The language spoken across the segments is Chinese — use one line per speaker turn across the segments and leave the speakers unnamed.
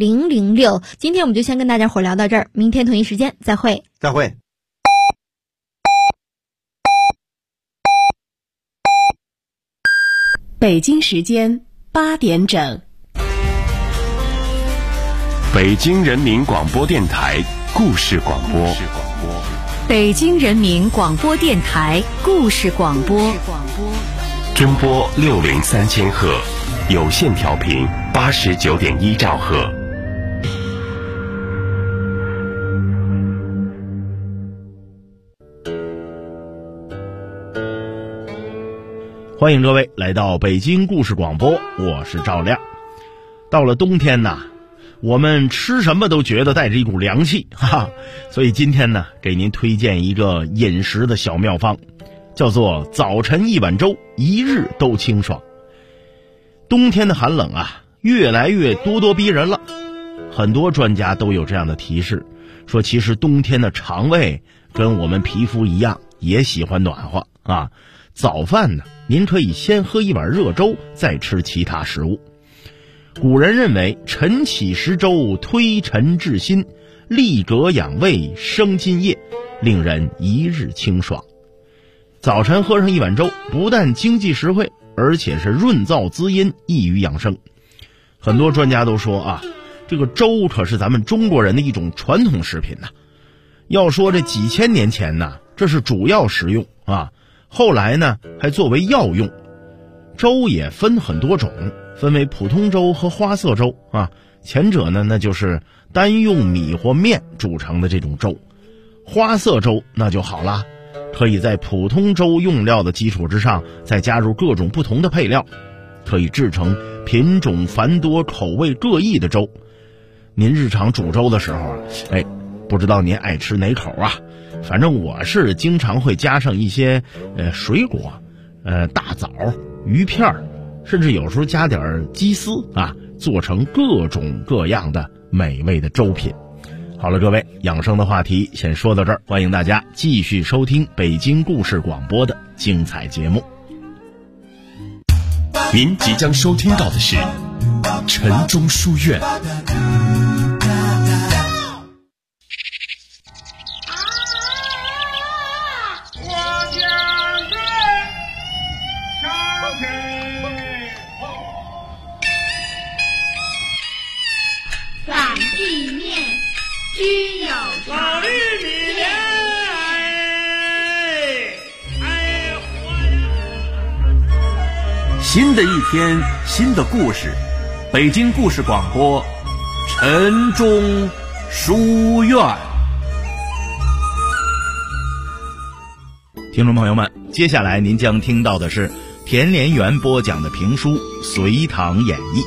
006。今天我们就先跟大家伙聊到这儿，明天同一时间再会。
再会。
北京时间8点整，
北京人民广播电台故事广播。
北京人民广播电台故事广播。
中波603千赫，有线调频89.1兆赫。
欢迎各位来到北京故事广播，我是赵亮。到了冬天呐，我们吃什么都觉得带着一股凉气，哈哈。所以今天呢，给您推荐一个饮食的小妙方，叫做早晨一碗粥，一日都清爽。冬天的寒冷啊，越来越咄咄逼人了。很多专家都有这样的提示，说其实冬天的肠胃跟我们皮肤一样，也喜欢暖和啊。早饭呢，您可以先喝一碗热粥，再吃其他食物。古人认为晨起食粥，推陈治心，利膈养胃，生津液，令人一日清爽。早晨喝上一碗粥，不但经济实惠，而且是润燥滋阴，益于养生。很多专家都说啊，这个粥可是咱们中国人的一种传统食品呐。要说这几千年前呢，这是主要食用啊。后来呢，还作为药用。粥也分很多种，分为普通粥和花色粥啊。前者呢，那就是单用米或面煮成的这种粥。花色粥那就好了，可以在普通粥用料的基础之上，再加入各种不同的配料，可以制成品种繁多、口味各异的粥。您日常煮粥的时候，不知道您爱吃哪口啊？反正我是经常会加上一些水果，大枣、鱼片，甚至有时候加点鸡丝啊，做成各种各样的美味的粥品。好了，各位，养生的话题先说到这儿，欢迎大家继续收听北京故事广播的精彩节目。
您即将收听到的是晨钟书院。
新的一天，新的故事，北京故事广播，晨钟书院。
听众朋友们，接下来您将听到的是田连元播讲的评书《隋唐演义》。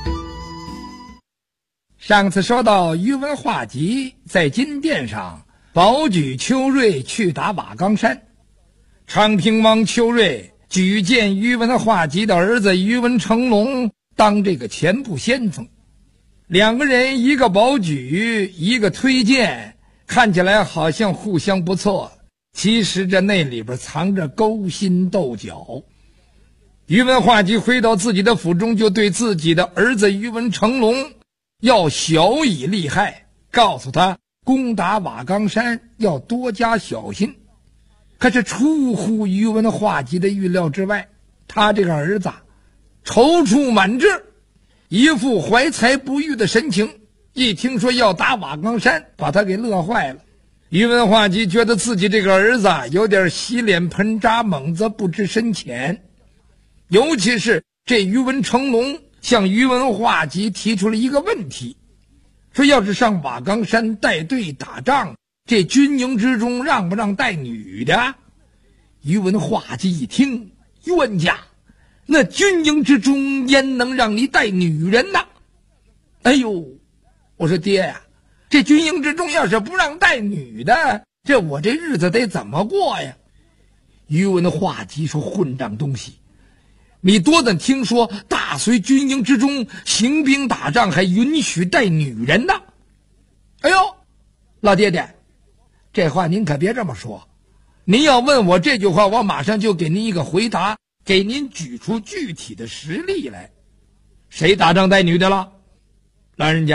上次说到宇文化及在金殿上保举邱瑞去打瓦岗山，昌平王邱瑞举荐宇文化及的儿子宇文成龙当这个前部先锋，两个人一个保举，一个推荐，看起来好像互相不错，其实这那里边藏着勾心斗角。宇文化及回到自己的府中，就对自己的儿子宇文成龙要小以利害，告诉他攻打瓦岗山要多加小心。可是出乎宇文化及的预料之外，他这个儿子踌躇满志，一副怀才不遇的神情，一听说要打瓦岗山，把他给乐坏了。宇文化及觉得自己这个儿子有点洗脸盆扎猛子不知深浅，尤其是这宇文成龙向宇文化及提出了一个问题，说要是上瓦岗山带队打仗，这军营之中让不让带女的？宇文化及一听，冤家，那军营之中焉能让你带女人呢？哎呦，我说爹呀，这军营之中要是不让带女的，这我这日子得怎么过呀？宇文化及说，混账东西，你多怎听说大隋军营之中行兵打仗还允许带女人呢？哎呦，老爹爹，这话您可别这么说，您要问我这句话，我马上就给您一个回答，给您举出具体的实例来。谁打仗带女的了？老人家，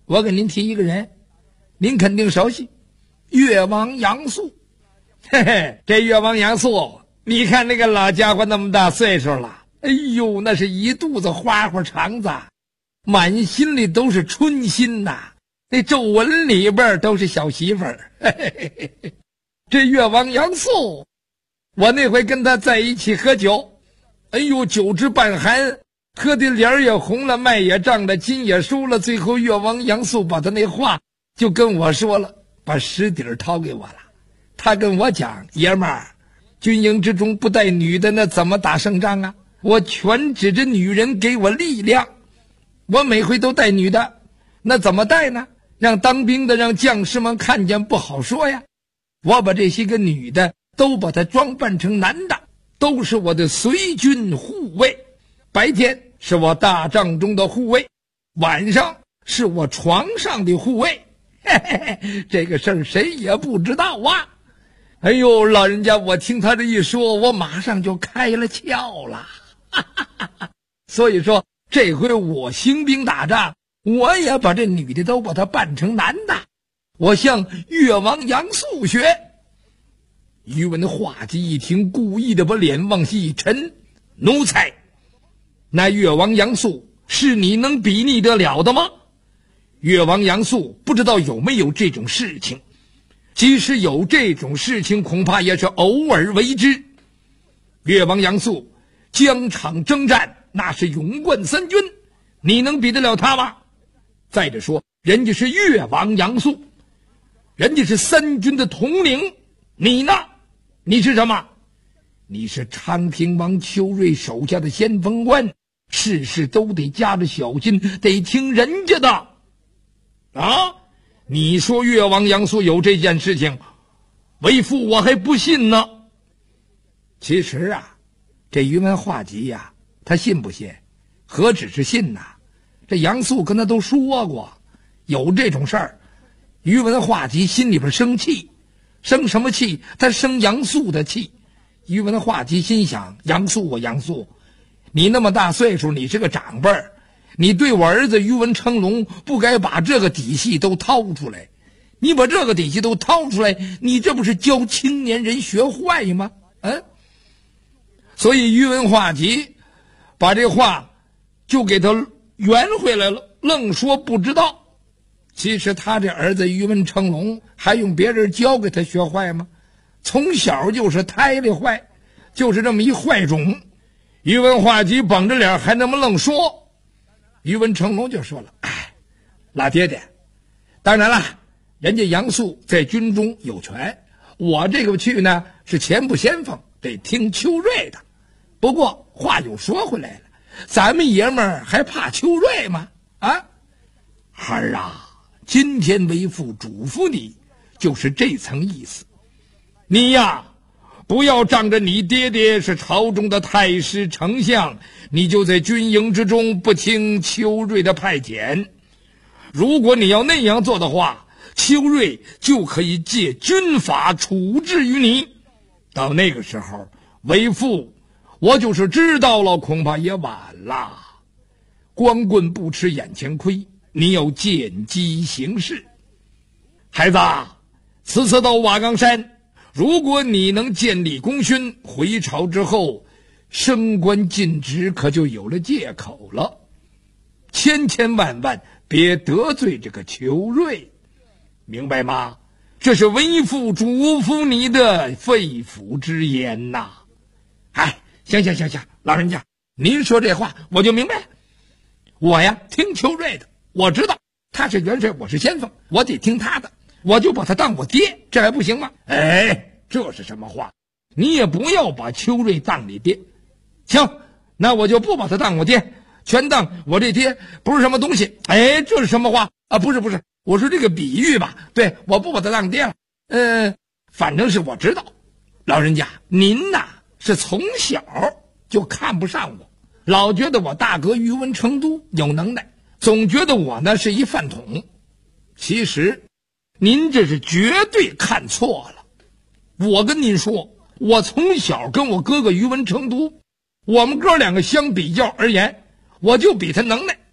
我给您提一个人，您肯定熟悉，越王杨素。嘿嘿，这越王杨素，你看那个老家伙那么大岁数了，哎呦，那是一肚子花花肠子，满心里都是春心呐，那皱纹里边都是小媳妇儿。这越王杨素，我那回跟他在一起喝酒，哎呦，酒至半酣，喝的脸也红了，脉也胀了，筋也疏了，最后越王杨素把他那话就跟我说了，把实底掏给我了。他跟我讲，爷们儿，军营之中不带女的，那怎么打胜仗啊？我全指着女人给我力量，我每回都带女的，那怎么带呢？让当兵的，让将士们看见不好说呀。我把这些个女的都把她装扮成男的，都是我的随军护卫。白天是我大帐中的护卫，晚上是我床上的护卫。嘿嘿嘿，这个事儿谁也不知道啊。哎呦，老人家，我听他这一说，我马上就开了窍了。所以说，这回我兴兵打仗，我也把这女的都把她扮成男的，我向越王杨素学。宇文化及一听，故意的把脸往下一沉，奴才，那越王杨素是你能比拟得了的吗？越王杨素不知道有没有这种事情，即使有这种事情，恐怕也是偶尔为之。越王杨素疆场征战，那是勇冠三军，你能比得了他吗？再者说，人家是越王杨素，人家是三军的统领，你呢？你是什么？你是昌平王邱瑞手下的先锋官，事事都得夹着小心，得听人家的啊！你说越王杨素有这件事情，为父我还不信呢。其实啊，这宇文化及呀，他信不信？何止是信呐？这杨素跟他都说过，有这种事儿。宇文化及心里边生气，生什么气？他生杨素的气。宇文化及心想：杨素啊，杨素，你那么大岁数，你是个长辈儿，你对我儿子宇文成龙不该把这个底细都掏出来。你把这个底细都掏出来，你这不是教青年人学坏吗？所以宇文化及把这话就给他圆回来了，愣说不知道。其实他这儿子宇文成龙还用别人教给他学坏吗？从小就是胎里坏，就是这么一坏种。宇文化及绷着脸还那么愣说。宇文成龙就说了：老爹爹，当然了，人家杨素在军中有权，我这个去呢是前部先锋，得听邱瑞的。不过话又说回来了，咱们爷们儿还怕邱瑞吗？孩儿啊，今天为父嘱咐你，就是这层意思。你呀，不要仗着你爹爹是朝中的太师丞相，你就在军营之中不听邱瑞的派遣。如果你要那样做的话，邱瑞就可以借军法处置于你。到那个时候，为父我就是知道了，恐怕也晚了。光棍不吃眼前亏，你要见机行事。孩子，此次到瓦岗山，如果你能建立功勋，回朝之后升官进职可就有了借口了。千千万万别得罪这个邱瑞，明白吗？这是为父嘱咐你的肺腑之言呐。行，老人家，您说这话我就明白了。我呀听邱瑞的，我知道他是元帅，我是先锋，我得听他的，我就把他当我爹，这还不行吗？这是什么话？你也不要把邱瑞当你爹。行，那我就不把他当我爹，全当我这爹不是什么东西。这是什么话啊？不是，我说这个比喻吧，对，我不把他当爹了。反正是我知道，老人家您呐是从小就看不上我，老觉得我大哥宇文成都有能耐，总觉得我呢是一饭桶。其实您这是绝对看错了。我跟您说，我从小跟我哥哥宇文成都，我们哥两个相比较而言，我就比他能耐。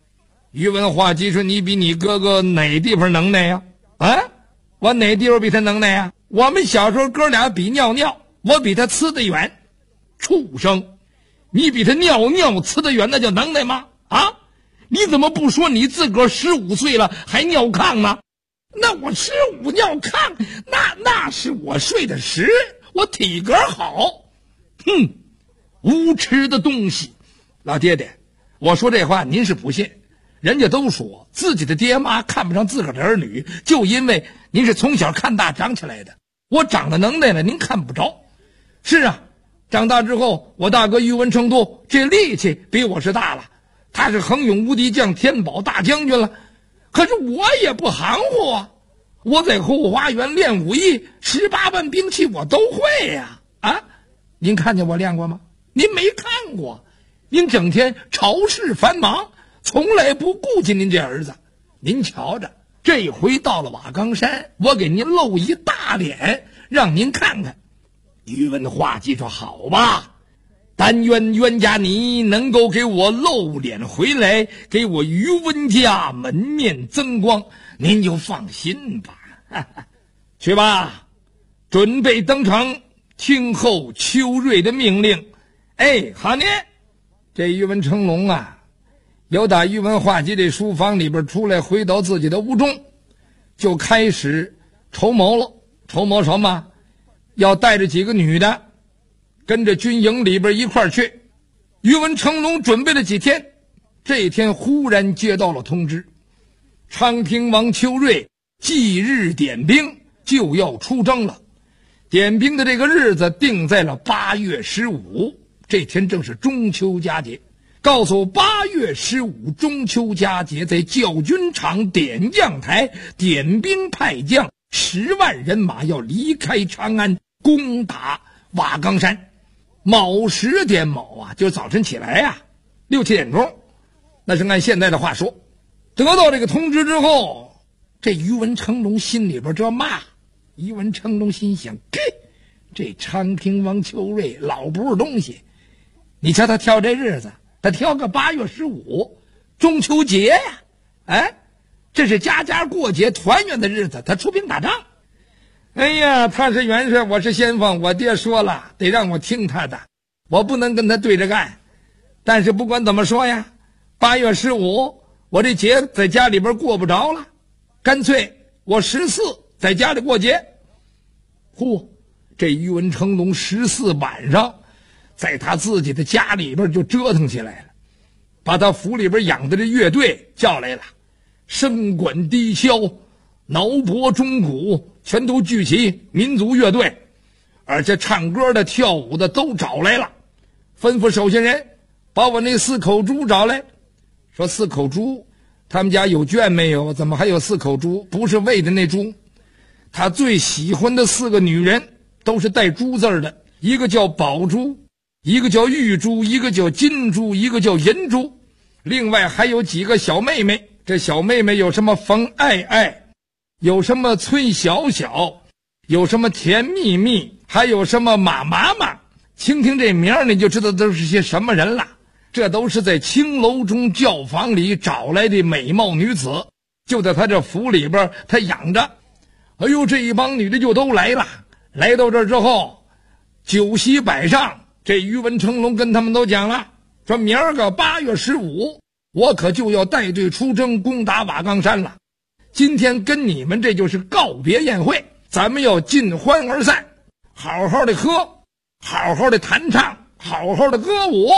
宇文化及说：“你比你哥哥哪地方能耐呀？啊，我哪地方比他能耐呀？我们小时候哥俩比尿尿，我比他呲得远。畜生，你比他尿尿呲得远，那叫能耐吗？啊，你怎么不说你自个儿15岁了还尿炕呢？那我15尿炕，那是我睡的实，我体格好。哼，无耻的东西！老爹爹，我说这话您是不信。人家都说自己的爹妈看不上自个儿的儿女，就因为您是从小看大长起来的。我长了能耐了，您看不着。是啊，长大之后，我大哥宇文成都这力气比我是大了，他是横勇无敌将天宝大将军了。可是我也不含糊啊，我在后花园练武艺，18般兵器我都会呀。啊，您看见我练过吗？您没看过，您整天朝事繁忙，从来不顾及您这儿子。您瞧着，这回到了瓦岗山，我给您露一大脸，让您看看。宇文化及说：“好吧，但愿冤家你能够给我露脸回来，给我宇文家门面增光，您就放心吧。哈哈，去吧，准备登城，听候秋瑞的命令。”哎，好呢。这宇文成龙啊，由打宇文化及这书房里边出来，回到自己的屋中，就开始筹谋了。筹谋什么？要带着几个女的跟着军营里边一块儿去。宇文成龙准备了几天，这一天忽然接到了通知，昌平王邱瑞即日点兵，就要出征了。点兵的这个日子定在了8月15，这天正是中秋佳节。告诉8月15中秋佳节，在教军场点将台点兵派将10万人马要离开长安，攻打瓦岗山。卯时点卯啊，就是早晨起来呀，6、7点钟，那是按现在的话说。得到这个通知之后，这宇文成龙心里边这骂。宇文成龙心想：这昌平王邱瑞老不是东西，你瞧他挑这日子，他挑个8月15，中秋节呀，哎，这是家家过节团圆的日子，他出兵打仗。哎呀，他是元帅，我是先锋，我爹说了，得让我听他的，我不能跟他对着干。但是不管怎么说呀，8月15，我这节在家里边过不着了，干脆我14在家里过节。这宇文成龙14晚上在他自己的家里边就折腾起来了，把他府里边养的这乐队叫来了，笙管低箫挠钹钟鼓全都聚齐，民族乐队，而且唱歌的跳舞的都找来了。吩咐手下人把我那4口猪找来，说4口猪他们家有圈没有？怎么还有4口猪？不是喂的那猪，他最喜欢的4个女人都是带猪字的，一个叫宝珠，一个叫玉珠，一个叫金珠，一个叫银珠，另外还有几个小妹妹。这小妹妹有什么冯爱爱，有什么崔小小，有什么田蜜蜜，还有什么马妈妈。听听这名你就知道都是些什么人了。这都是在青楼中教坊里找来的美貌女子，就在他这府里边他养着。哎呦，这一帮女的就都来了。来到这儿之后，酒席摆上，这宇文成龙跟他们都讲了，说明儿个8月15，我可就要带队出征，攻打瓦岗山了。今天跟你们这就是告别宴会，咱们要尽欢而散，好好的喝，好好的弹唱，好好的歌舞。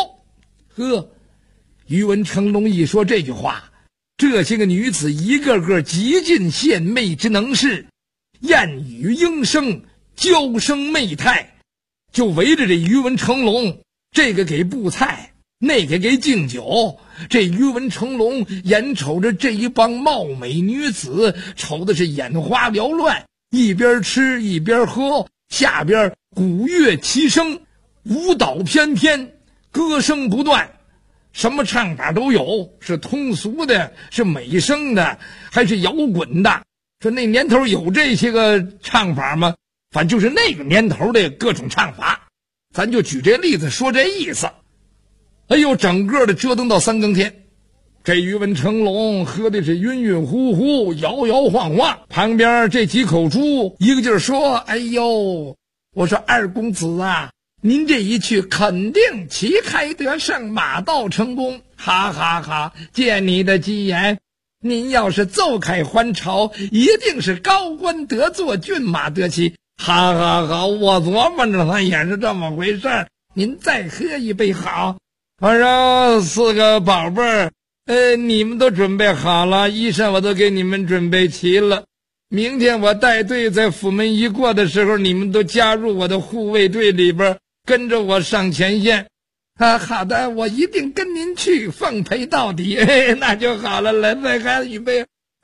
宇文成龙一说这句话，这些个女子一个个极尽献媚之能事，艳语莺声，娇声媚态，就围着这宇文成龙，这个给布菜，那个给敬酒。这宇文成龙眼瞅着这一帮貌美女子，瞅的是眼花缭乱，一边吃一边喝，下边鼓乐齐声，舞蹈翩翩，歌声不断，什么唱法都有，是通俗的，是美声的，还是摇滚的。说那年头有这些个唱法吗？反正就是那个年头的各种唱法，咱就举这例子说这意思。哎呦，整个的折腾到3更天， 这宇文成龙喝的是晕晕乎乎，摇摇晃晃，旁边这几口猪一个劲儿说：“哎呦，我说二公子啊，您这一去肯定旗开得胜，马到成功，哈哈哈！借你的吉言，您要是奏开还朝，一定是高官得坐，骏马得骑，哈哈哈！我琢磨着他也是这么回事儿，您再喝一杯好。”我说四个宝贝儿，你们都准备好了，衣裳我都给你们准备齐了。明天我带队在府门一过的时候，你们都加入我的护卫队里边，跟着我上前线。好的，我一定跟您去，奉陪到底。那就好了，来，再干一杯。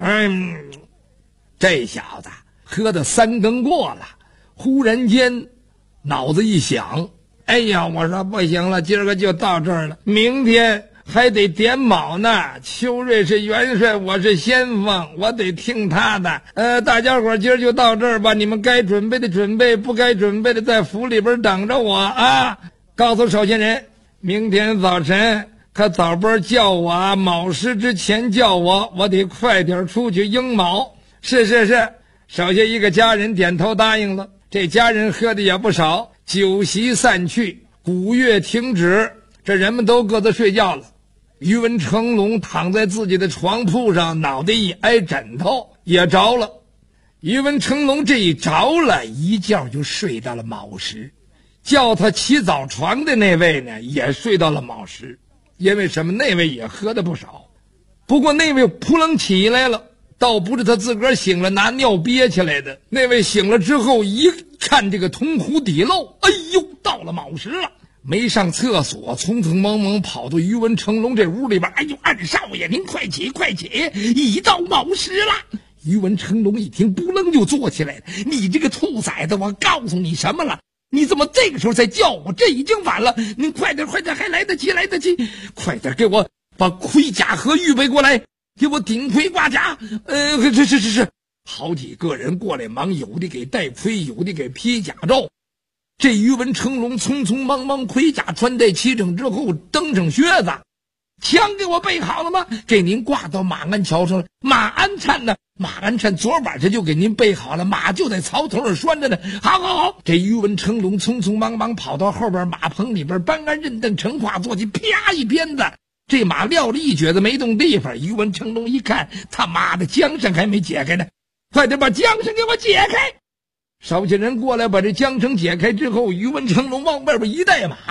这小子喝的3更过了，忽然间脑子一想，哎呀，我说不行了，今儿个就到这儿了，明天还得点卯呢。邱瑞是元帅，我是先锋，我得听他的。大家伙今儿就到这儿吧，你们该准备的准备，不该准备的在府里边等着我啊。告诉守信人，明天早晨可早班叫我啊，卯时之前叫我，我得快点出去应卯。是，手下一个家人点头答应了。这家人喝的也不少，酒席散去，鼓乐停止，这人们都各自睡觉了。宇文成龙躺在自己的床铺上，脑袋一挨枕头也着了。宇文成龙这一着了，一觉就睡到了卯时。叫他起早床的那位呢，也睡到了卯时。因为什么？那位也喝的不少，不过那位扑棱起来了，倒不是他自个儿醒了拿尿憋起来的。那位醒了之后一看这个铜壶底漏，哎呦，到了卯时了。没上厕所，匆匆忙忙跑到宇文成龙这屋里边。哎呦，二少爷您快起快起，已到卯时了。宇文成龙一听，扑棱就坐起来了。你这个兔崽子，我告诉你什么了？你怎么这个时候才叫我？这已经晚了，您快点，还来得及，快点给我把盔甲盒预备过来，给我顶盔挂甲。是。好几个人过来忙，有的给戴盔，有的给披甲胄。这宇文成龙匆匆忙忙，盔甲穿戴齐整之后，登上靴子。枪给我备好了吗？给您挂到马鞍桥上了。马鞍颤呢？马鞍颤昨晚上就给您备好了，马就在槽头上拴着呢。好。这宇文成龙匆匆忙忙跑到后边马棚里边，搬鞍认凳，乘化坐骑，啪一鞭子，这马撂了一蹶子没动地方。宇文成龙一看，他妈的缰绳还没解开呢，快点把缰绳给我解开。手下人过来把这缰绳解开之后，宇文成龙往外边一带马，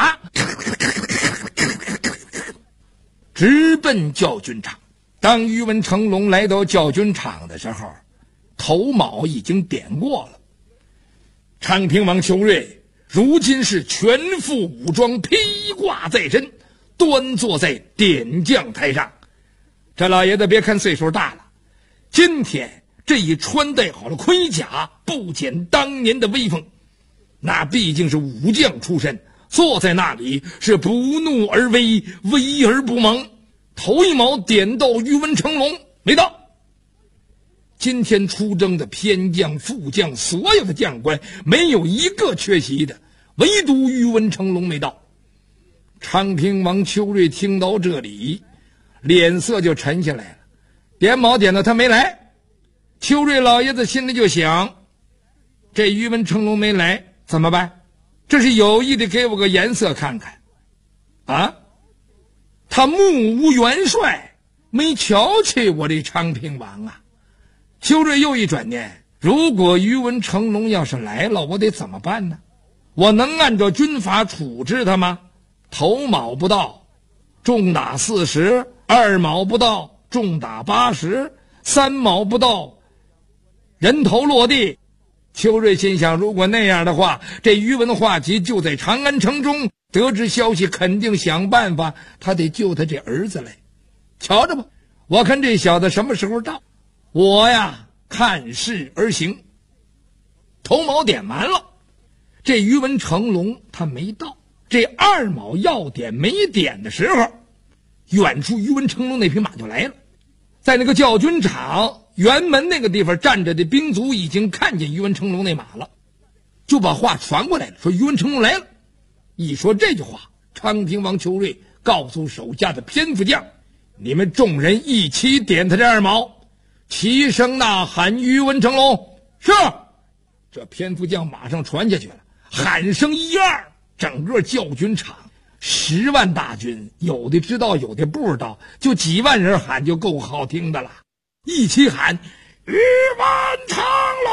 直奔教军场。当宇文成龙来到教军场的时候，头卯已经点过了。昌平王邱瑞如今是全副武装，披挂在身，端坐在点将台上。这老爷子别看岁数大了，今天这一穿戴好了盔甲，不减当年的威风。那毕竟是武将出身，坐在那里是不怒而威，威而不猛。头一卯点到宇文成龙没到。今天出征的偏将副将，所有的将官没有一个缺席的，唯独宇文成龙没到。昌平王邱瑞听到这里，脸色就沉下来了。点卯点到他没来，邱瑞老爷子心里就想，这宇文成龙没来怎么办？这是有意的给我个颜色看看啊！他目无元帅，没瞧起我这昌平王啊。邱瑞又一转念，如果宇文成龙要是来了，我得怎么办呢？我能按照军法处置他吗？头卯不到，重打40；二卯不到，重打80；三卯不到，人头落地。邱瑞心想，如果那样的话，这宇文化及就在长安城中，得知消息肯定想办法，他得救他这儿子来。瞧着吧，我看这小子什么时候到，我呀看势而行。头卯点完了，这宇文成龙他没到。这二卯要点没点的时候，远处宇文成龙那匹马就来了。在那个教军场辕门那个地方站着的兵卒已经看见宇文成龙那马了，就把话传过来了，说宇文成龙来了。一说这句话，昌平王邱瑞告诉手下的偏副将， 你们众人一起点他这二毛，齐声呐喊于文成龙。是。这蝙蝠将马上传下去了，喊声一二，整个教军场10万大军，有的知道有的不知道，就几万人喊就够好听的了，一起喊于文成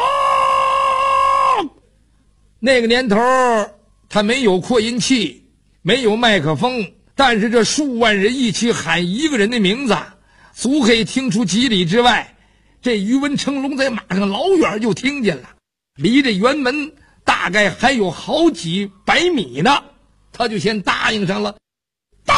龙。那个年头他没有扩音器，没有麦克风，但是这数万人一起喊一个人的名字，足可以听出几里之外。这于文成龙在马上老远就听见了，离这辕门大概还有好几百米呢，他就先答应上了。到！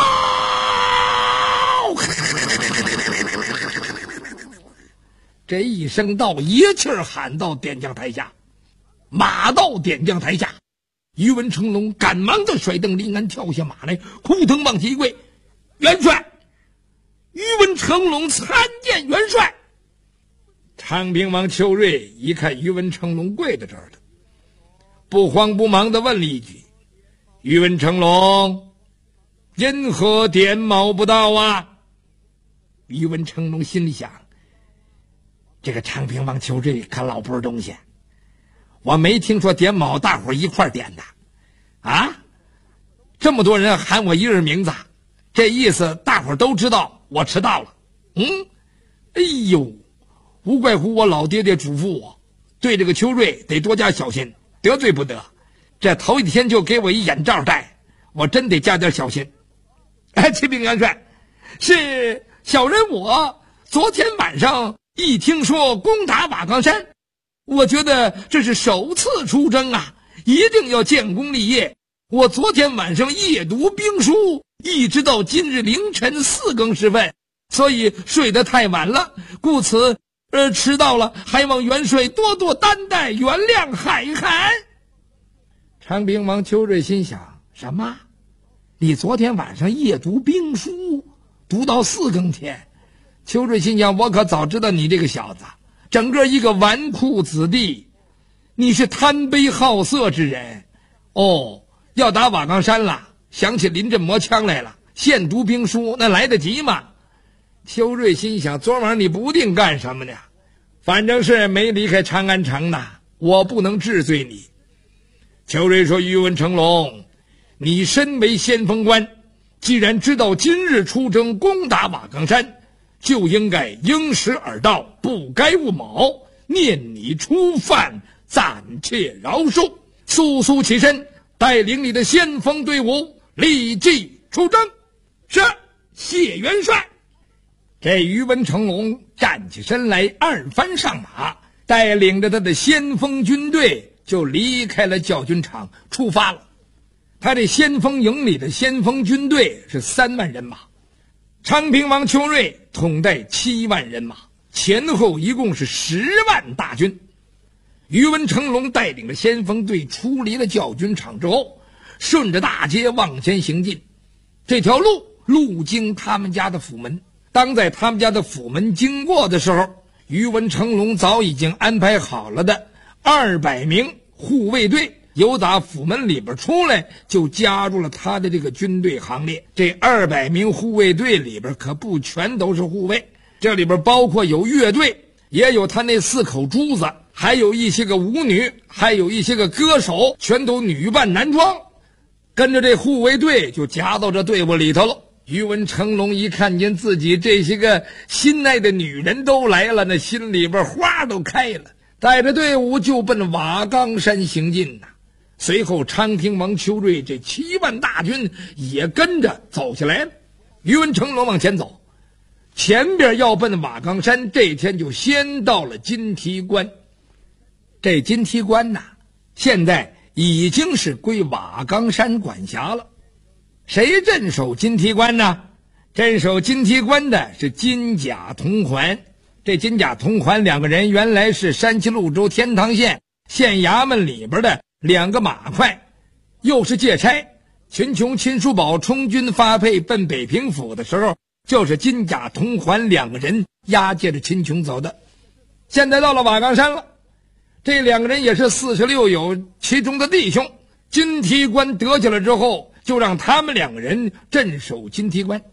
这一声到，一气儿喊到点将台下。马到点将台下，于文成龙赶忙的甩蹬临鞍，跳下马来，扑腾往起一跪：元帅！于文成龙参见元帅。昌平王邱瑞一看于文成龙跪在这儿了，不慌不忙地问了一句：于文成龙，因何点卯不到啊？于文成龙心里想，这个昌平王邱瑞可老不是东西，我没听说点卯大伙一块点的啊！这么多人喊我一人名字，这意思大伙都知道我迟到了。哎呦，无怪乎我老爹爹嘱咐我，对这个邱瑞得多加小心，得罪不得。这头一天就给我一眼罩戴，我真得加点小心。启禀元帅，是小人我昨天晚上一听说攻打瓦岗山，我觉得这是首次出征啊，一定要建功立业。我昨天晚上夜读兵书，一直到今日凌晨4更时分，所以睡得太晚了，故此迟到了，还望元帅多多担待，原谅海涵。昌平王邱瑞心想，什么？你昨天晚上夜读兵书，读到4更天？邱瑞心想，我可早知道你这个小子，整个一个纨绔子弟，你是贪杯好色之人。要打瓦岗山了，想起临阵磨枪来了，现读兵书那来得及吗？邱瑞心想，昨晚你不定干什么呢？反正是没离开长安城呢，我不能治罪你。邱瑞说，于文成龙，你身为先锋官，既然知道今日出征攻打瓦岗山，就应该应时而到，不该勿卯，念你初犯，暂且饶恕，速速起身，带领你的先锋队伍立即出征。是，谢元帅。这于文成龙站起身来，二番上马，带领着他的先锋军队就离开了教军场，出发了。他这先锋营里的先锋军队是3万人马，昌平王邱瑞统带7万人马，前后一共是10万大军。于文成龙带领着先锋队出离了教军场之后，顺着大街往前行进。这条路经他们家的府门，当在他们家的府门经过的时候，于文成龙早已经安排好了的200名护卫队由打府门里边出来，就加入了他的这个军队行列。这200名护卫队里边可不全都是护卫，这里边包括有乐队，也有他那4口珠子，还有一些个舞女，还有一些个歌手，全都女扮男装，跟着这护卫队就夹到这队伍里头了。于文成龙一看见自己这些个心爱的女人都来了，那心里边花都开了，带着队伍就奔瓦岗山行进呐。随后昌平王邱瑞这7万大军也跟着走下来了。于文成龙往前走，前边要奔瓦岗山，这天就先到了金提关。这金提关呐，现在已经是归瓦岗山管辖了。谁镇守金提关呢？镇守金提关的是金甲同环。这金甲同环2个人原来是山西潞州天堂县县衙门里边的2个马快，又是借差。秦琼、秦叔宝充军发配奔北平府的时候，就是金甲同环2个人押解着秦琼走的。现在到了瓦岗山了，这2个人也是46友其中的弟兄。金提关得下来之后，就让他们2个人镇守金提关。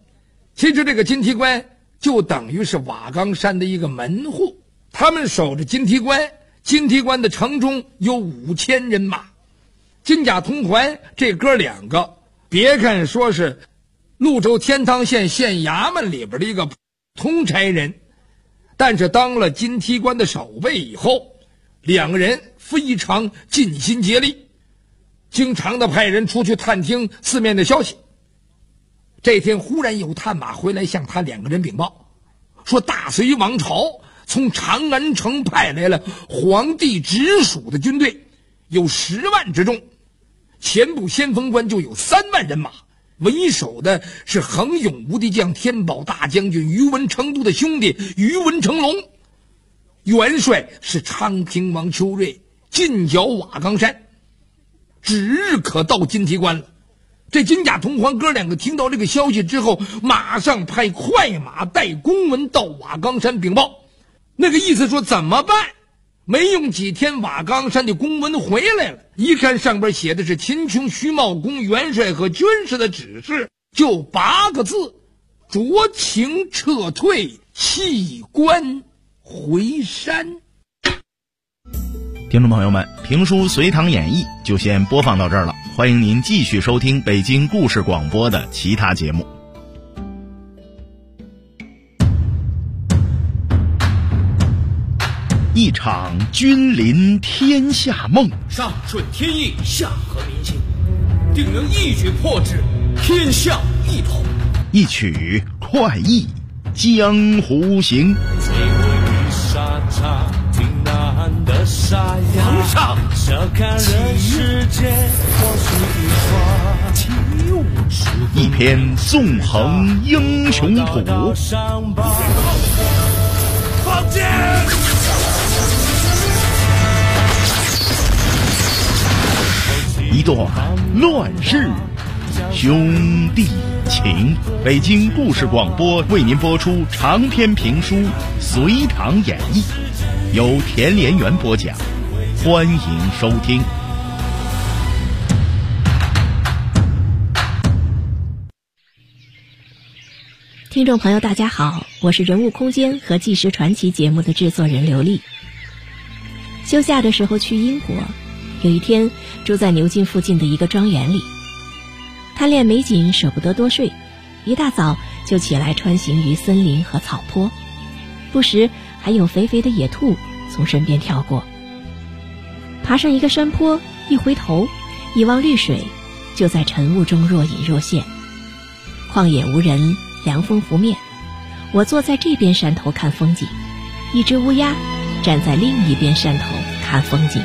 其实这个金提官就等于是瓦岗山的一个门户，他们守着金提官，金提官的城中有5000人马。金甲同环这哥两个，别看说是潞州天堂县县衙门里边的一个通差人，但是当了金提官的守卫以后，两个人非常尽心竭力，经常的派人出去探听四面的消息。这天忽然有探马回来向他两个人禀报，说大隋王朝从长安城派来了皇帝直属的军队，有10万之众，前部先锋官就有3万人马，为首的是横勇无敌将天宝大将军于文成都的兄弟于文成龙，元帅是昌平王邱瑞，进剿瓦岗山，指日可到金提官了。这金甲同环哥两个听到这个消息之后，马上派快马带公文到瓦岗山禀报。那个意思说怎么办？没用几天，瓦岗山的公文回来了，一看上边写的是秦琼、徐茂公元帅和军士的指示，就8个字：酌情撤退，弃官回山。
听众朋友们，评书《隋唐演义》就先播放到这儿了，欢迎您继续收听北京故事广播的其他节目。一场君临天下梦，
上顺天意，下合民心，定能一举破之，天下一统。
一曲快意江湖行。
皇上，
一篇纵横英雄谱，
放箭！
一段乱世兄弟情。北京故事广播为您播出长篇评书《隋唐演义》，由田连元播讲，欢迎收听。
听众朋友大家好，我是人物空间和纪实传奇节目的制作人刘丽。休假的时候去英国，有一天住在牛津附近的一个庄园里，贪恋美景舍不得多睡，一大早就起来穿行于森林和草坡，不时还有肥肥的野兔从身边跳过。爬上一个山坡，一回头一望绿水，就在晨雾中若隐若现。旷野无人，凉风拂面，我坐在这边山头看风景，一只乌鸦站在另一边山头看风景。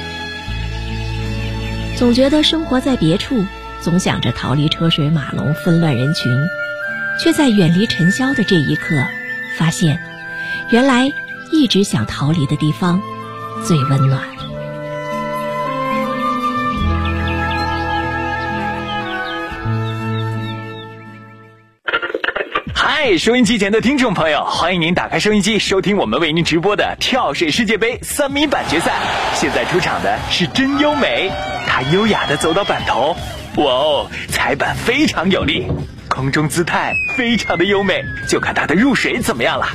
总觉得生活在别处，总想着逃离车水马龙纷乱人群，却在远离尘嚣的这一刻发现，原来一直想逃离的地方最温暖。
嗨，收音机前的听众朋友，欢迎您打开收音机收听我们为您直播的跳水世界杯3米板决赛。现在出场的是真优美，她优雅地走到板头，哇哦，踩板非常有力，空中姿态非常的优美，就看她的入水怎么样了。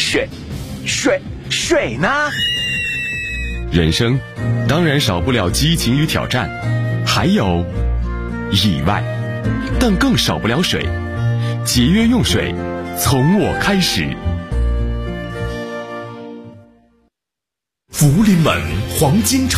水呢？
人生当然少不了激情与挑战，还有意外，但更少不了水。节约用水，从我开始。
福临门黄金